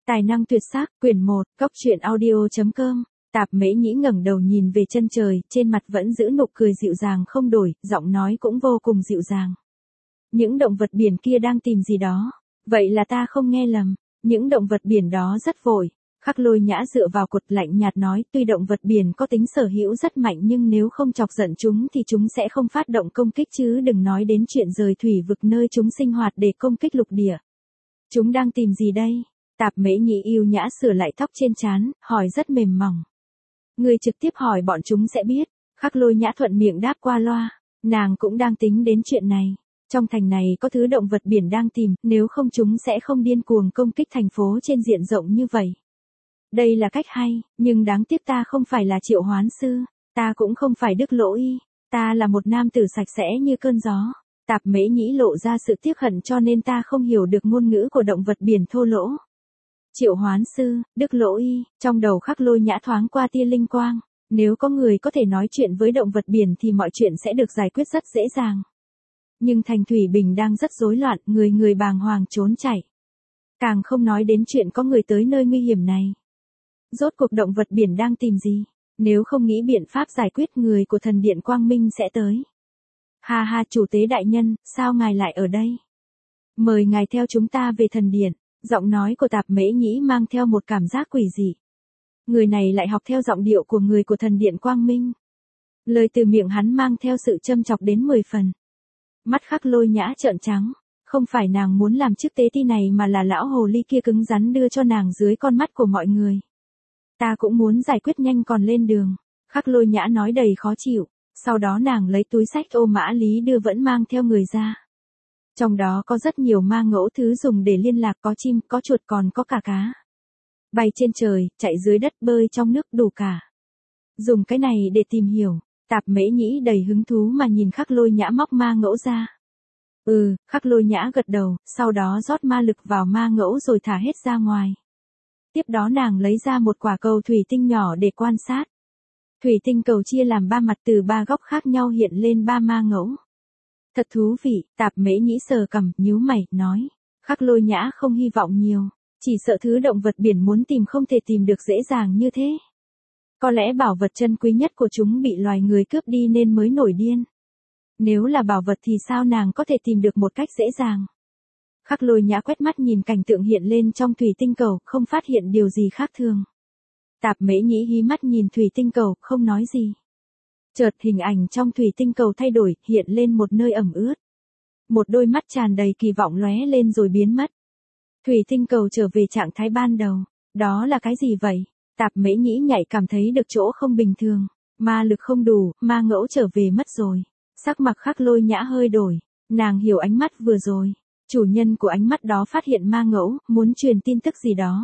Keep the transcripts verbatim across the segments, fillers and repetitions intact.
Tài năng tuyệt sắc, quyển một, cốc truyện audio chấm com. Tạp Mễ Nhĩ ngẩng đầu nhìn về chân trời, trên mặt vẫn giữ nụ cười dịu dàng không đổi, giọng nói cũng vô cùng dịu dàng. Những động vật biển kia đang tìm gì đó. Vậy là ta không nghe lầm, những động vật biển đó rất vội. Khắc Lôi Nhã dựa vào cột lạnh nhạt nói, tuy động vật biển có tính sở hữu rất mạnh nhưng nếu không chọc giận chúng thì chúng sẽ không phát động công kích, chứ đừng nói đến chuyện rời thủy vực nơi chúng sinh hoạt để công kích lục địa. Chúng đang tìm gì đây? Tạp Mễ Nhĩ yêu nhã sửa lại tóc trên trán, hỏi rất mềm mỏng. Người trực tiếp hỏi bọn chúng sẽ biết. Khắc Lôi Nhã thuận miệng đáp qua loa. Nàng cũng đang tính đến chuyện này. Trong thành này có thứ động vật biển đang tìm, nếu không chúng sẽ không điên cuồng công kích thành phố trên diện rộng như vậy. Đây là cách hay, nhưng đáng tiếc ta không phải là Triệu Hoán Sư, ta cũng không phải Đức Lỗ Y, ta là một nam tử sạch sẽ như cơn gió. Tạp Mễ Nhĩ lộ ra sự tiếc hận cho nên ta không hiểu được ngôn ngữ của động vật biển thô lỗ. Triệu Hoán Sư, Đức Lỗ Y, trong đầu Khắc Lôi Nhã thoáng qua tia linh quang. Nếu có người có thể nói chuyện với động vật biển thì mọi chuyện sẽ được giải quyết rất dễ dàng. Nhưng thành Thủy Bình đang rất rối loạn, người người bàng hoàng trốn chạy. Càng không nói đến chuyện có người tới nơi nguy hiểm này. Rốt cuộc động vật biển đang tìm gì? Nếu không nghĩ biện pháp giải quyết, người của thần điện Quang Minh sẽ tới. Ha ha, chủ tế đại nhân, sao ngài lại ở đây? Mời ngài theo chúng ta về thần điện. Giọng nói của Tạp Mễ Nhĩ mang theo một cảm giác quỷ dị. Người này lại học theo giọng điệu của người của thần điện Quang Minh. Lời từ miệng hắn mang theo sự châm chọc đến mười phần. Mắt Khắc Lôi Nhã trợn trắng. Không phải nàng muốn làm chức tế ti này mà là lão hồ ly kia cứng rắn đưa cho nàng dưới con mắt của mọi người. Ta cũng muốn giải quyết nhanh còn lên đường. Khắc Lôi Nhã nói đầy khó chịu. Sau đó nàng lấy túi xách ô mã lý đưa vẫn mang theo người ra. Trong đó có rất nhiều ma ngẫu thứ dùng để liên lạc, có chim, có chuột, còn có cả cá. Bay trên trời, chạy dưới đất, bơi trong nước, đủ cả. Dùng cái này để tìm hiểu. Tạp Mễ Nhĩ đầy hứng thú mà nhìn Khắc Lôi Nhã móc ma ngẫu ra. Ừ, Khắc Lôi Nhã gật đầu, sau đó rót ma lực vào ma ngẫu rồi thả hết ra ngoài. Tiếp đó nàng lấy ra một quả cầu thủy tinh nhỏ để quan sát. Thủy tinh cầu chia làm ba mặt, từ ba góc khác nhau hiện lên ba ma ngẫu. Thật thú vị, Tạp Mễ Nhĩ sờ cằm, nhíu mày, nói. Khắc Lôi Nhã không hy vọng nhiều, chỉ sợ thứ động vật biển muốn tìm không thể tìm được dễ dàng như thế. Có lẽ bảo vật chân quý nhất của chúng bị loài người cướp đi nên mới nổi điên. Nếu là bảo vật thì sao nàng có thể tìm được một cách dễ dàng? Khắc Lôi Nhã quét mắt nhìn cảnh tượng hiện lên trong thủy tinh cầu, không phát hiện điều gì khác thường. Tạp Mễ Nhĩ hí mắt nhìn thủy tinh cầu, không nói gì. Chợt hình ảnh trong thủy tinh cầu thay đổi, hiện lên một nơi ẩm ướt. Một đôi mắt tràn đầy kỳ vọng lóe lên rồi biến mất. Thủy tinh cầu trở về trạng thái ban đầu. Đó là cái gì vậy? Tạp Mễ Nhĩ nhạy cảm thấy được chỗ không bình thường. Ma lực không đủ, ma ngẫu trở về mất rồi. Sắc mặt Khắc Lôi Nhã hơi đổi. Nàng hiểu ánh mắt vừa rồi. Chủ nhân của ánh mắt đó phát hiện ma ngẫu, muốn truyền tin tức gì đó.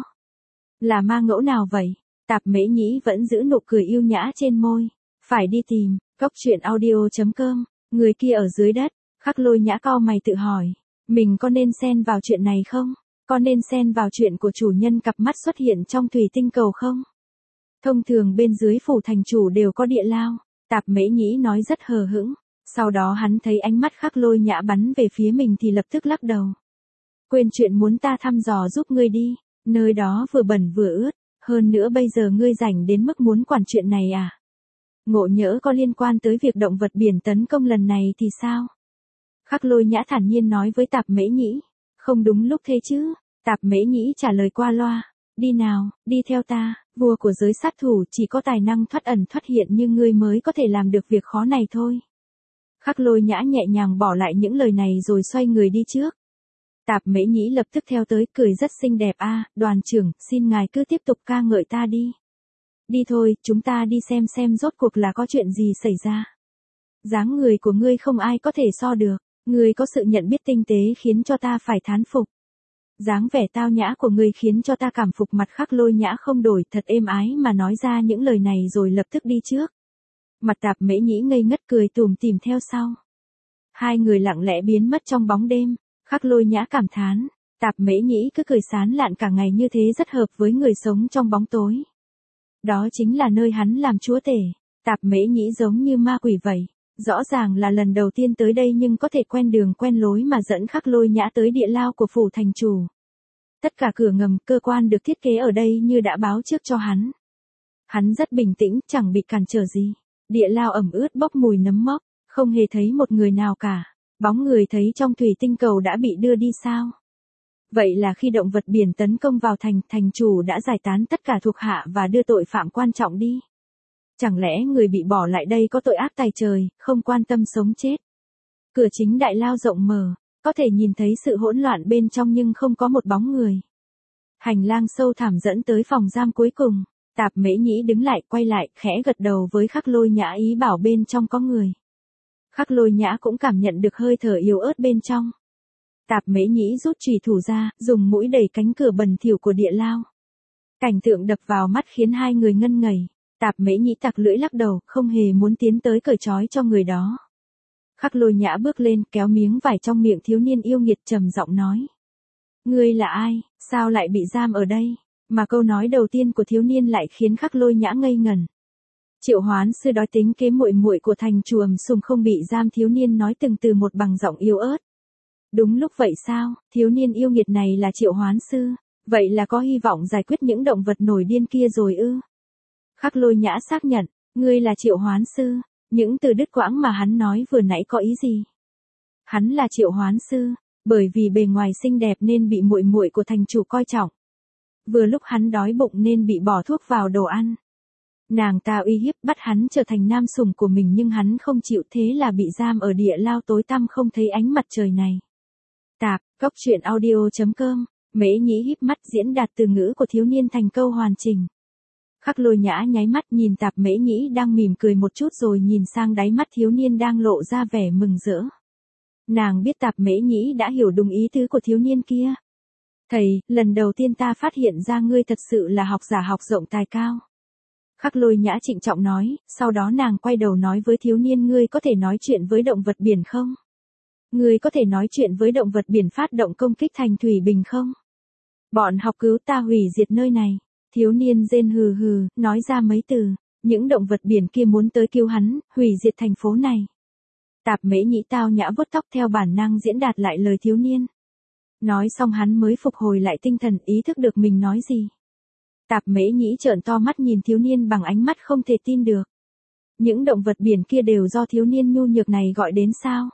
Là ma ngẫu nào vậy? Tạp Mễ Nhĩ vẫn giữ nụ cười yêu nhã trên môi. Phải đi tìm. Cốc truyện audio chấm com. Người kia ở dưới đất. Khắc Lôi Nhã cau mày tự hỏi. Mình có nên xen vào chuyện này không? Có nên xen vào chuyện của chủ nhân cặp mắt xuất hiện trong thủy tinh cầu không? Thông thường bên dưới phủ thành chủ đều có địa lao. Tạp Mễ Nhĩ nói rất hờ hững. Sau đó hắn thấy ánh mắt Khắc Lôi Nhã bắn về phía mình thì lập tức lắc đầu. Quên chuyện muốn ta thăm dò giúp ngươi đi. Nơi đó vừa bẩn vừa ướt. Hơn nữa bây giờ ngươi rảnh đến mức muốn quản chuyện này à? Ngộ nhỡ có liên quan tới việc động vật biển tấn công lần này thì sao? Khắc Lôi Nhã thản nhiên nói với Tạp Mễ Nhĩ. Không đúng lúc thế chứ? Tạp Mễ Nhĩ trả lời qua loa. Đi nào, đi theo ta, vua của giới sát thủ chỉ có tài năng thoát ẩn thoát hiện như ngươi mới có thể làm được việc khó này thôi. Khắc Lôi Nhã nhẹ nhàng bỏ lại những lời này rồi xoay người đi trước. Tạp Mễ Nhĩ lập tức theo tới, cười rất xinh đẹp. A, à, đoàn trưởng, xin ngài cứ tiếp tục ca ngợi ta đi. Đi thôi, chúng ta đi xem xem rốt cuộc là có chuyện gì xảy ra. Dáng người của ngươi không ai có thể so được, ngươi có sự nhận biết tinh tế khiến cho ta phải thán phục. Dáng vẻ tao nhã của ngươi khiến cho ta cảm phục. Mặt Khắc Lôi Nhã không đổi, thật êm ái mà nói ra những lời này rồi lập tức đi trước. Mặt Tạp Mễ Nhĩ ngây ngất cười tủm tỉm theo sau. Hai người lặng lẽ biến mất trong bóng đêm. Khắc Lôi Nhã cảm thán, Tạp Mễ Nhĩ cứ cười sán lạn cả ngày như thế rất hợp với người sống trong bóng tối. Đó chính là nơi hắn làm chúa tể. Tạp Mễ Nhĩ giống như ma quỷ vậy. Rõ ràng là lần đầu tiên tới đây nhưng có thể quen đường quen lối mà dẫn Khắc Lôi Nhã tới địa lao của phủ thành chủ. Tất cả cửa ngầm, cơ quan được thiết kế ở đây như đã báo trước cho hắn. Hắn rất bình tĩnh, chẳng bị cản trở gì. Địa lao ẩm ướt bốc mùi nấm mốc, không hề thấy một người nào cả. Bóng người thấy trong thủy tinh cầu đã bị đưa đi sao? Vậy là khi động vật biển tấn công vào thành, thành chủ đã giải tán tất cả thuộc hạ và đưa tội phạm quan trọng đi. Chẳng lẽ người bị bỏ lại đây có tội ác tày trời, không quan tâm sống chết? Cửa chính đại lao rộng mở, có thể nhìn thấy sự hỗn loạn bên trong nhưng không có một bóng người. Hành lang sâu thẳm dẫn tới phòng giam cuối cùng. Tạp Mễ Nhĩ đứng lại, quay lại, khẽ gật đầu với Khắc Lôi Nhã ý bảo bên trong có người. Khắc Lôi Nhã cũng cảm nhận được hơi thở yếu ớt bên trong. Tạp Mễ Nhĩ rút chùy thủ ra, dùng mũi đẩy cánh cửa bẩn thỉu của địa lao. Cảnh tượng đập vào mắt khiến hai người ngân ngẩy. Tạp Mễ Nhĩ tặc lưỡi lắc đầu, không hề muốn tiến tới cởi trói cho người đó. Khắc Lôi Nhã bước lên, kéo miếng vải trong miệng thiếu niên yêu nghiệt trầm giọng nói. Ngươi là ai, sao lại bị giam ở đây? Mà câu nói đầu tiên của thiếu niên lại khiến Khắc Lôi Nhã ngây ngẩn. Triệu Hoán sư đói tính kế muội muội của thành chủ Ầm Sùng không bị giam, thiếu niên nói từng từ một bằng giọng yếu ớt. Đúng lúc vậy sao, thiếu niên yêu nghiệt này là Triệu Hoán sư, vậy là có hy vọng giải quyết những động vật nổi điên kia rồi ư? Khắc Lôi Nhã xác nhận, ngươi là Triệu Hoán sư, những từ đứt quãng mà hắn nói vừa nãy có ý gì? Hắn là Triệu Hoán sư, bởi vì bề ngoài xinh đẹp nên bị muội muội của thành chủ coi trọng. Vừa lúc hắn đói bụng nên bị bỏ thuốc vào đồ ăn. Nàng ta uy hiếp bắt hắn trở thành nam sủng của mình nhưng hắn không chịu, thế là bị giam ở địa lao tối tăm không thấy ánh mặt trời này. Tạp, cốc truyện audio chấm com, Mễ Nhĩ híp mắt diễn đạt từ ngữ của thiếu niên thành câu hoàn chỉnh. Khắc Lôi Nhã nháy mắt nhìn Tạp Mễ Nhĩ đang mỉm cười một chút rồi nhìn sang đáy mắt thiếu niên đang lộ ra vẻ mừng rỡ. Nàng biết Tạp Mễ Nhĩ đã hiểu đúng ý tứ của thiếu niên kia. Thầy, lần đầu tiên ta phát hiện ra ngươi thật sự là học giả học rộng tài cao. Khắc Lôi Nhã trịnh trọng nói, sau đó nàng quay đầu nói với thiếu niên, ngươi có thể nói chuyện với động vật biển không? Ngươi có thể nói chuyện với động vật biển phát động công kích thành thủy bình không? Bọn học cứu ta hủy diệt nơi này. Thiếu niên rên hừ hừ, nói ra mấy từ, những động vật biển kia muốn tới cứu hắn, hủy diệt thành phố này. Tạp Mễ Nhĩ tao nhã vuốt tóc theo bản năng diễn đạt lại lời thiếu niên. Nói xong hắn mới phục hồi lại tinh thần, ý thức được mình nói gì. Tạp Mễ Nhĩ trợn to mắt nhìn thiếu niên bằng ánh mắt không thể tin được. Những động vật biển kia đều do thiếu niên nhu nhược này gọi đến sao?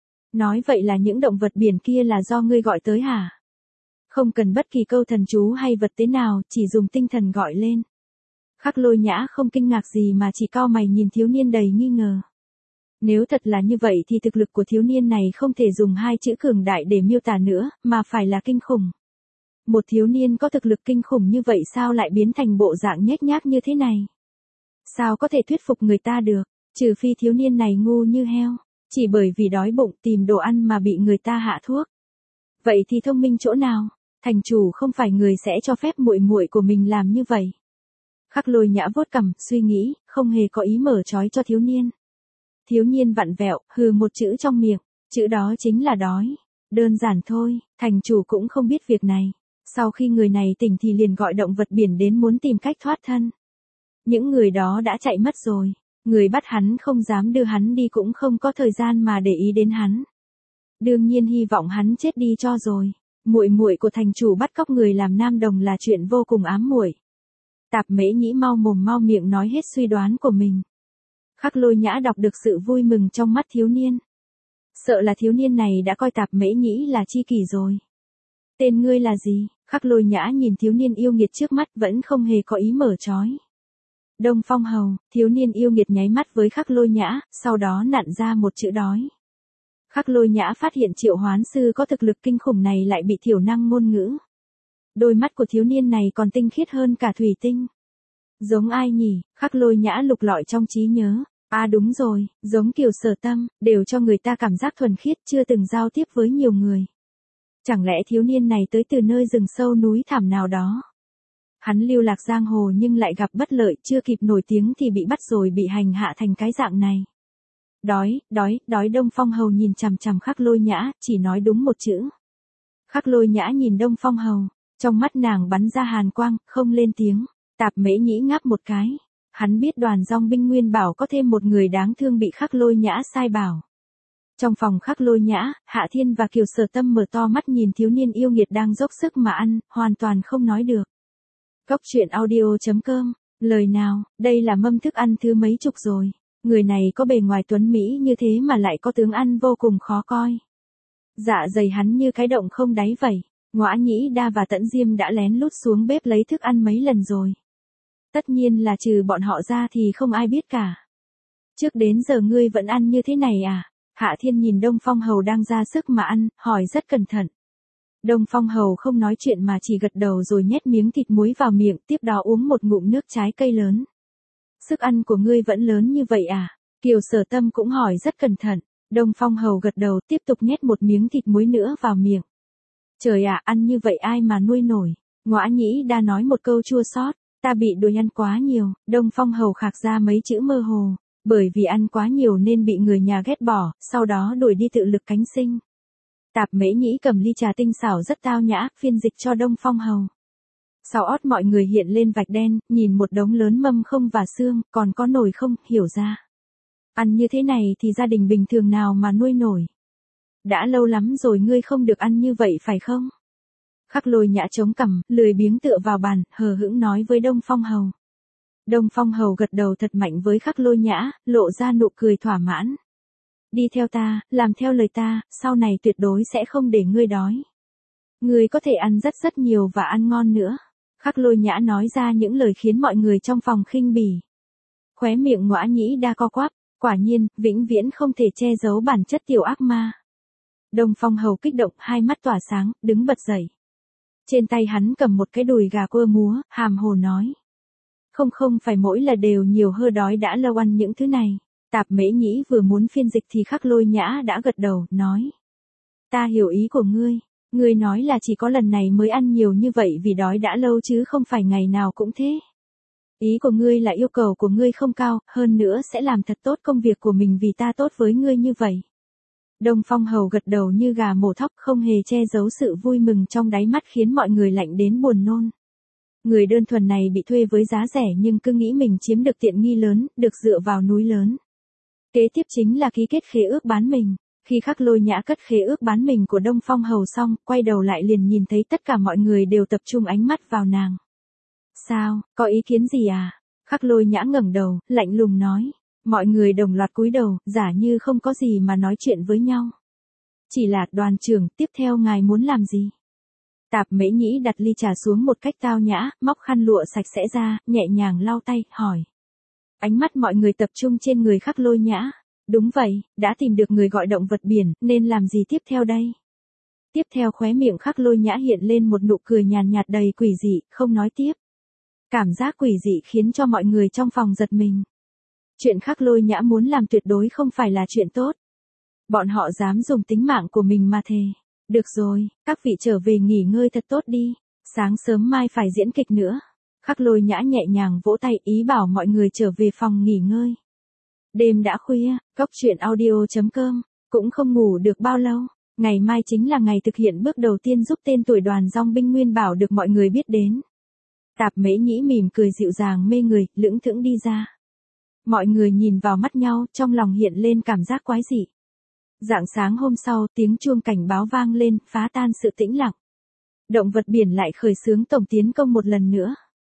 Nói vậy là những động vật biển kia là do ngươi gọi tới hả? Không cần bất kỳ câu thần chú hay vật tế nào, chỉ dùng tinh thần gọi lên. Khắc Lôi Nhã không kinh ngạc gì mà chỉ cau mày nhìn thiếu niên đầy nghi ngờ. Nếu thật là như vậy thì thực lực của thiếu niên này không thể dùng hai chữ cường đại để miêu tả nữa, mà phải là kinh khủng. Một thiếu niên có thực lực kinh khủng như vậy sao lại biến thành bộ dạng nhếch nhác như thế này? Sao có thể thuyết phục người ta được, trừ phi thiếu niên này ngu như heo, chỉ bởi vì đói bụng tìm đồ ăn mà bị người ta hạ thuốc. Vậy thì thông minh chỗ nào? Thành chủ không phải người sẽ cho phép muội muội của mình làm như vậy. Khắc Lôi Nhã vuốt cằm, suy nghĩ, không hề có ý mở trói cho thiếu niên. Thiếu niên vặn vẹo, hừ một chữ trong miệng, chữ đó chính là đói. Đơn giản thôi, thành chủ cũng không biết việc này. Sau khi người này tỉnh thì liền gọi động vật biển đến muốn tìm cách thoát thân. Những người đó đã chạy mất rồi, người bắt hắn không dám đưa hắn đi cũng không có thời gian mà để ý đến hắn. Đương nhiên hy vọng hắn chết đi cho rồi. Muội muội của thành chủ bắt cóc người làm nam đồng là chuyện vô cùng ám muội. Tạp Mễ Nhĩ mau mồm mau miệng nói hết suy đoán của mình. Khắc Lôi Nhã đọc được sự vui mừng trong mắt thiếu niên. Sợ là thiếu niên này đã coi Tạp Mễ Nhĩ là chi kỷ rồi. Tên ngươi là gì? Khắc Lôi Nhã nhìn thiếu niên yêu nghiệt trước mắt vẫn không hề có ý mở trói. Đông Phong Hầu, thiếu niên yêu nghiệt nháy mắt với Khắc Lôi Nhã, sau đó nặn ra một chữ đói. Khắc Lôi Nhã phát hiện Triệu Hoán sư có thực lực kinh khủng này lại bị thiểu năng ngôn ngữ. Đôi mắt của thiếu niên này còn tinh khiết hơn cả thủy tinh. Giống ai nhỉ? Khắc Lôi Nhã lục lọi trong trí nhớ. À đúng rồi, giống Kiều Sở Tâm, đều cho người ta cảm giác thuần khiết, chưa từng giao tiếp với nhiều người. Chẳng lẽ thiếu niên này tới từ nơi rừng sâu núi thẳm nào đó? Hắn lưu lạc giang hồ nhưng lại gặp bất lợi, chưa kịp nổi tiếng thì bị bắt rồi bị hành hạ thành cái dạng này. Đói, đói, đói. Đông Phong Hầu nhìn chằm chằm Khắc Lôi Nhã, chỉ nói đúng một chữ. Khắc Lôi Nhã nhìn Đông Phong Hầu, trong mắt nàng bắn ra hàn quang, không lên tiếng. Tạp Mễ Nhĩ ngáp một cái. Hắn biết đoàn dòng binh Nguyên Bảo có thêm một người đáng thương bị Khắc Lôi Nhã sai bảo. Trong phòng Khắc Lôi Nhã, Hạ Thiên và Kiều Sở Tâm mở to mắt nhìn thiếu niên yêu nghiệt đang dốc sức mà ăn, hoàn toàn không nói được. Cốc truyện audio chấm com, lời nào, đây là mâm thức ăn thứ mấy chục rồi. Người này có bề ngoài tuấn mỹ như thế mà lại có tướng ăn vô cùng khó coi. Dạ dày hắn như cái động không đáy vậy. Ngõa Nhĩ Đa và Tẫn Diêm đã lén lút xuống bếp lấy thức ăn mấy lần rồi. Tất nhiên là trừ bọn họ ra thì không ai biết cả. Trước đến giờ ngươi vẫn ăn như thế này à? Hạ Thiên nhìn Đông Phong Hầu đang ra sức mà ăn, hỏi rất cẩn thận. Đông Phong Hầu không nói chuyện mà chỉ gật đầu rồi nhét miếng thịt muối vào miệng, tiếp đó uống một ngụm nước trái cây lớn. Sức ăn của ngươi vẫn lớn như vậy à? Kiều Sở Tâm cũng hỏi rất cẩn thận. Đông Phong Hầu gật đầu tiếp tục nhét một miếng thịt muối nữa vào miệng. Trời ạ, ăn như vậy ai mà nuôi nổi? Ngõa Nhĩ Đa nói một câu chua xót, ta bị đuổi ăn quá nhiều. Đông Phong Hầu khạc ra mấy chữ mơ hồ, bởi vì ăn quá nhiều nên bị người nhà ghét bỏ, sau đó đuổi đi tự lực cánh sinh. Tạp Mễ Nhĩ cầm ly trà tinh xảo rất tao nhã, phiên dịch cho Đông Phong Hầu. Sau ót mọi người hiện lên vạch đen, nhìn một đống lớn mâm không và xương, còn có nồi không, hiểu ra. Ăn như thế này thì gia đình bình thường nào mà nuôi nổi. Đã lâu lắm rồi ngươi không được ăn như vậy phải không? Khắc Lôi Nhã chống cằm, lười biếng tựa vào bàn, hờ hững nói với Đông Phong Hầu. Đông Phong Hầu gật đầu thật mạnh với Khắc Lôi Nhã, lộ ra nụ cười thỏa mãn. Đi theo ta, làm theo lời ta, sau này tuyệt đối sẽ không để ngươi đói. Ngươi có thể ăn rất rất nhiều và ăn ngon nữa. Khắc Lôi Nhã nói ra những lời khiến mọi người trong phòng khinh bỉ. Khóe miệng Ngõa Nhĩ Đa co quắp, quả nhiên, vĩnh viễn không thể che giấu bản chất tiểu ác ma. Đông Phong Hầu kích động, hai mắt tỏa sáng, đứng bật dậy. Trên tay hắn cầm một cái đùi gà quơ múa, hàm hồ nói. Không không phải mỗi là đều nhiều hơ đói đã lâu ăn những thứ này. Tạp Mễ Nhĩ vừa muốn phiên dịch thì Khắc Lôi Nhã đã gật đầu, nói. Ta hiểu ý của ngươi. Ngươi nói là chỉ có lần này mới ăn nhiều như vậy vì đói đã lâu chứ không phải ngày nào cũng thế. Ý của ngươi là yêu cầu của ngươi không cao, hơn nữa sẽ làm thật tốt công việc của mình vì ta tốt với ngươi như vậy. Đông Phong Hầu gật đầu như gà mổ thóc, không hề che giấu sự vui mừng trong đáy mắt khiến mọi người lạnh đến buồn nôn. Người đơn thuần này bị thuê với giá rẻ nhưng cứ nghĩ mình chiếm được tiện nghi lớn, được dựa vào núi lớn. Kế tiếp chính là ký kết khế ước bán mình. Khi Khắc Lôi Nhã cất khế ước bán mình của Đông Phong Hầu xong, quay đầu lại liền nhìn thấy tất cả mọi người đều tập trung ánh mắt vào nàng. Sao, có ý kiến gì à? Khắc Lôi Nhã ngẩng đầu, lạnh lùng nói. Mọi người đồng loạt cúi đầu, giả như không có gì mà nói chuyện với nhau. Chỉ là, đoàn trưởng, tiếp theo ngài muốn làm gì? Tạp Mễ Nhĩ đặt ly trà xuống một cách tao nhã, móc khăn lụa sạch sẽ ra, nhẹ nhàng lau tay, hỏi. Ánh mắt mọi người tập trung trên người Khắc Lôi Nhã. Đúng vậy, đã tìm được người gọi động vật biển, nên làm gì tiếp theo đây? Tiếp theo khóe miệng Khắc Lôi Nhã hiện lên một nụ cười nhàn nhạt đầy quỷ dị, không nói tiếp. Cảm giác quỷ dị khiến cho mọi người trong phòng giật mình. Chuyện Khắc Lôi Nhã muốn làm tuyệt đối không phải là chuyện tốt. Bọn họ dám dùng tính mạng của mình mà thề. Được rồi, các vị trở về nghỉ ngơi thật tốt đi. Sáng sớm mai phải diễn kịch nữa. Khắc Lôi Nhã nhẹ nhàng vỗ tay ý bảo mọi người trở về phòng nghỉ ngơi. Đêm đã khuya, cốc truyện audio chấm com, cũng không ngủ được bao lâu. Ngày mai chính là ngày thực hiện bước đầu tiên giúp tên tuổi đoàn dong binh Nguyên Bảo được mọi người biết đến. Tạp Mễ Nhĩ mỉm cười dịu dàng mê người, lững thững đi ra. Mọi người nhìn vào mắt nhau, trong lòng hiện lên cảm giác quái dị. Rạng sáng hôm sau, tiếng chuông cảnh báo vang lên, phá tan sự tĩnh lặng. Động vật biển lại khởi xướng tổng tiến công một lần nữa.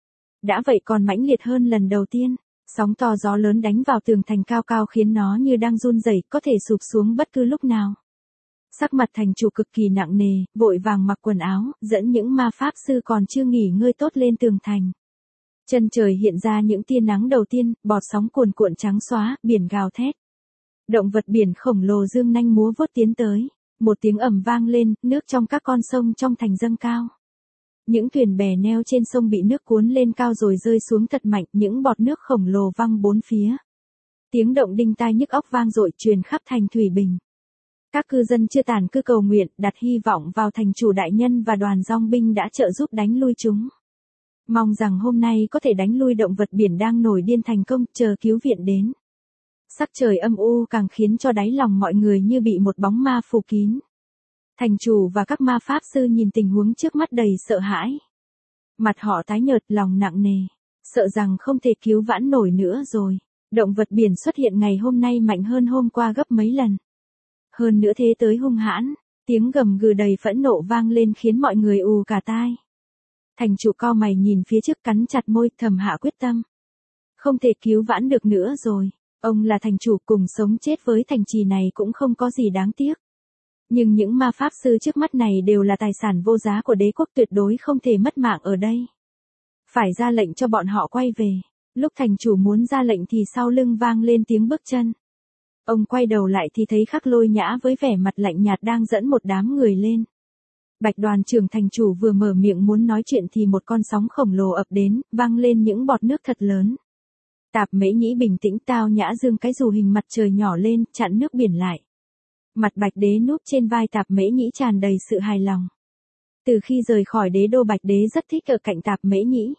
Đã vậy còn mãnh liệt hơn lần đầu tiên. Sóng to gió lớn đánh vào tường thành cao cao khiến nó như đang run rẩy, có thể sụp xuống bất cứ lúc nào. Sắc mặt thành chủ cực kỳ nặng nề, vội vàng mặc quần áo, dẫn những ma pháp sư còn chưa nghỉ ngơi tốt lên tường thành. Chân trời hiện ra những tia nắng đầu tiên, bọt sóng cuồn cuộn trắng xóa, biển gào thét. Động vật biển khổng lồ dương nanh múa vuốt tiến tới. Một tiếng ầm vang lên, nước trong các con sông trong thành dâng cao. Những thuyền bè neo trên sông bị nước cuốn lên cao rồi rơi xuống thật mạnh, những bọt nước khổng lồ văng bốn phía. Tiếng động đinh tai nhức óc vang dội truyền khắp thành Thủy Bình. Các cư dân chưa tản cư cầu nguyện, đặt hy vọng vào thành chủ đại nhân và đoàn dong binh đã trợ giúp đánh lui chúng. Mong rằng hôm nay có thể đánh lui động vật biển đang nổi điên thành công, chờ cứu viện đến. Sắc trời âm u càng khiến cho đáy lòng mọi người như bị một bóng ma phủ kín. Thành chủ và các ma pháp sư nhìn tình huống trước mắt đầy sợ hãi. Mặt họ tái nhợt, lòng nặng nề, sợ rằng không thể cứu vãn nổi nữa rồi. Động vật biển xuất hiện ngày hôm nay mạnh hơn hôm qua gấp mấy lần. Hơn nữa thế tới hung hãn, tiếng gầm gừ đầy phẫn nộ vang lên khiến mọi người ù cả tai. Thành chủ cau mày nhìn phía trước cắn chặt môi thầm hạ quyết tâm. Không thể cứu vãn được nữa rồi. Ông là thành chủ, cùng sống chết với thành trì này cũng không có gì đáng tiếc. Nhưng những ma pháp sư trước mắt này đều là tài sản vô giá của đế quốc, tuyệt đối không thể mất mạng ở đây. Phải ra lệnh cho bọn họ quay về. Lúc thành chủ muốn ra lệnh thì sau lưng vang lên tiếng bước chân. Ông quay đầu lại thì thấy Khắc Lôi Nhã với vẻ mặt lạnh nhạt đang dẫn một đám người lên. Bạch Đoàn trưởng thành chủ vừa mở miệng muốn nói chuyện thì một con sóng khổng lồ ập đến, vang lên những bọt nước thật lớn. Tạp Mễ Nhĩ bình tĩnh tao nhã giương cái dù hình mặt trời nhỏ lên, chặn nước biển lại. Mặt Bạch Đế núp trên vai Tạp Mễ Nhĩ tràn đầy sự hài lòng. Từ khi rời khỏi đế đô, Bạch Đế rất thích ở cạnh Tạp Mễ Nhĩ.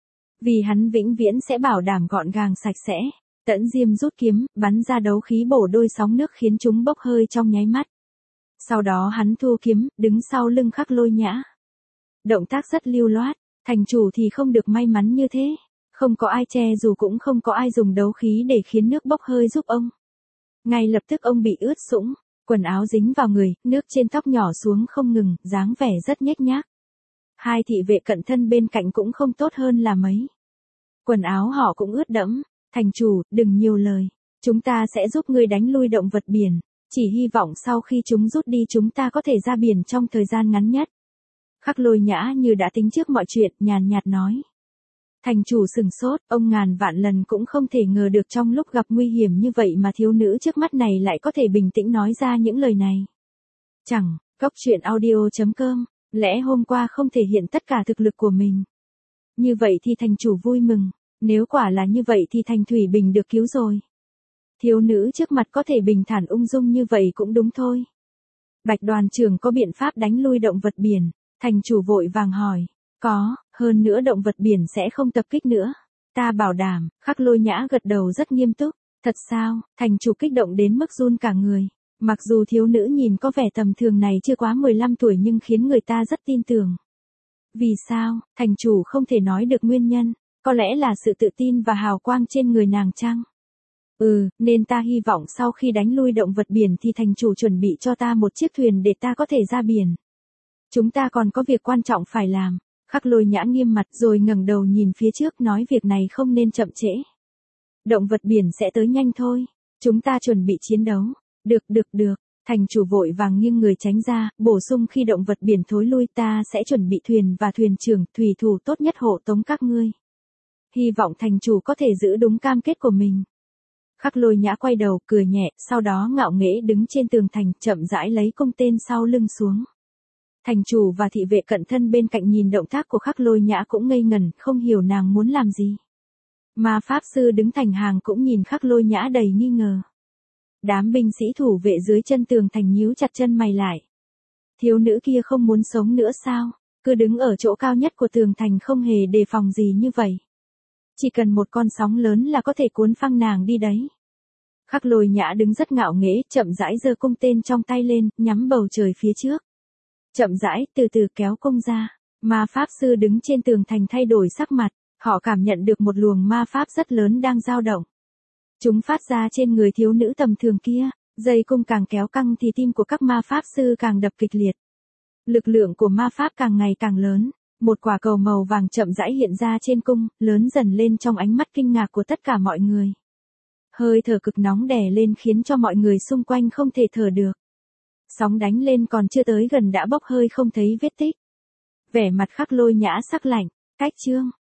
Vì hắn vĩnh viễn sẽ bảo đảm gọn gàng sạch sẽ. Tẫn Diêm rút kiếm, bắn ra đấu khí bổ đôi sóng nước khiến chúng bốc hơi trong nháy mắt. Sau đó hắn thu kiếm, đứng sau lưng Khắc Lôi Nhã. Động tác rất lưu loát, thành chủ thì không được may mắn như thế. Không có ai che dù cũng không có ai dùng đấu khí để khiến nước bốc hơi giúp ông. Ngay lập tức ông bị ướt sũng, quần áo dính vào người, nước trên tóc nhỏ xuống không ngừng, dáng vẻ rất nhếch nhác. Hai thị vệ cận thân bên cạnh cũng không tốt hơn là mấy. Quần áo họ cũng ướt đẫm. Thành chủ, đừng nhiều lời. Chúng ta sẽ giúp ngươi đánh lui động vật biển. Chỉ hy vọng sau khi chúng rút đi chúng ta có thể ra biển trong thời gian ngắn nhất. Khắc Lôi Nhã như đã tính trước mọi chuyện, nhàn nhạt nói. Thành chủ sừng sốt, ông ngàn vạn lần cũng không thể ngờ được trong lúc gặp nguy hiểm như vậy mà thiếu nữ trước mắt này lại có thể bình tĩnh nói ra những lời này. Chẳng, Cốc Truyện Audio chấm com, lẽ hôm qua không thể hiện tất cả thực lực của mình. Như vậy thì thành chủ vui mừng. Nếu quả là như vậy thì thành Thủy Bình được cứu rồi. Thiếu nữ trước mặt có thể bình thản ung dung như vậy cũng đúng thôi. Bạch Đoàn trưởng có biện pháp đánh lui động vật biển? Thành chủ vội vàng hỏi. Có, hơn nữa động vật biển sẽ không tập kích nữa. Ta bảo đảm. Khắc Lôi Nhã gật đầu rất nghiêm túc. Thật sao? Thành chủ kích động đến mức run cả người. Mặc dù thiếu nữ nhìn có vẻ tầm thường này chưa quá mười lăm tuổi nhưng khiến người ta rất tin tưởng. Vì sao? Thành chủ không thể nói được nguyên nhân. Có lẽ là sự tự tin và hào quang trên người nàng chăng? Ừ, nên ta hy vọng sau khi đánh lui động vật biển thì thành chủ chuẩn bị cho ta một chiếc thuyền để ta có thể ra biển. Chúng ta còn có việc quan trọng phải làm. Khắc Lôi Nhã nghiêm mặt rồi ngẩng đầu nhìn phía trước nói việc này không nên chậm trễ. Động vật biển sẽ tới nhanh thôi. Chúng ta chuẩn bị chiến đấu. Được được được. Thành chủ vội vàng nghiêng người tránh ra, bổ sung khi động vật biển thối lui ta sẽ chuẩn bị thuyền và thuyền trưởng, thủy thủ tốt nhất hộ tống các ngươi. Hy vọng thành chủ có thể giữ đúng cam kết của mình. Khắc Lôi Nhã quay đầu, cười nhẹ, sau đó ngạo nghễ đứng trên tường thành, chậm rãi lấy cung tên sau lưng xuống. Thành chủ và thị vệ cận thân bên cạnh nhìn động tác của Khắc Lôi Nhã cũng ngây ngẩn, không hiểu nàng muốn làm gì. Ma pháp sư đứng thành hàng cũng nhìn Khắc Lôi Nhã đầy nghi ngờ. Đám binh sĩ thủ vệ dưới chân tường thành nhíu chặt chân mày lại. Thiếu nữ kia không muốn sống nữa sao? Cứ đứng ở chỗ cao nhất của tường thành không hề đề phòng gì như vậy. Chỉ cần một con sóng lớn là có thể cuốn phăng nàng đi đấy. Khắc Lôi Nhã đứng rất ngạo nghễ, chậm rãi giơ cung tên trong tay lên, nhắm bầu trời phía trước. Chậm rãi, từ từ kéo cung ra. Ma pháp sư đứng trên tường thành thay đổi sắc mặt, họ cảm nhận được một luồng ma pháp rất lớn đang dao động. Chúng phát ra trên người thiếu nữ tầm thường kia, dây cung càng kéo căng thì tim của các ma pháp sư càng đập kịch liệt. Lực lượng của ma pháp càng ngày càng lớn. Một quả cầu màu vàng chậm rãi hiện ra trên cung, lớn dần lên trong ánh mắt kinh ngạc của tất cả mọi người. Hơi thở cực nóng đè lên khiến cho mọi người xung quanh không thể thở được. Sóng đánh lên còn chưa tới gần đã bốc hơi không thấy vết tích. Vẻ mặt Khắc Lôi Nhã sắc lạnh, cách chương,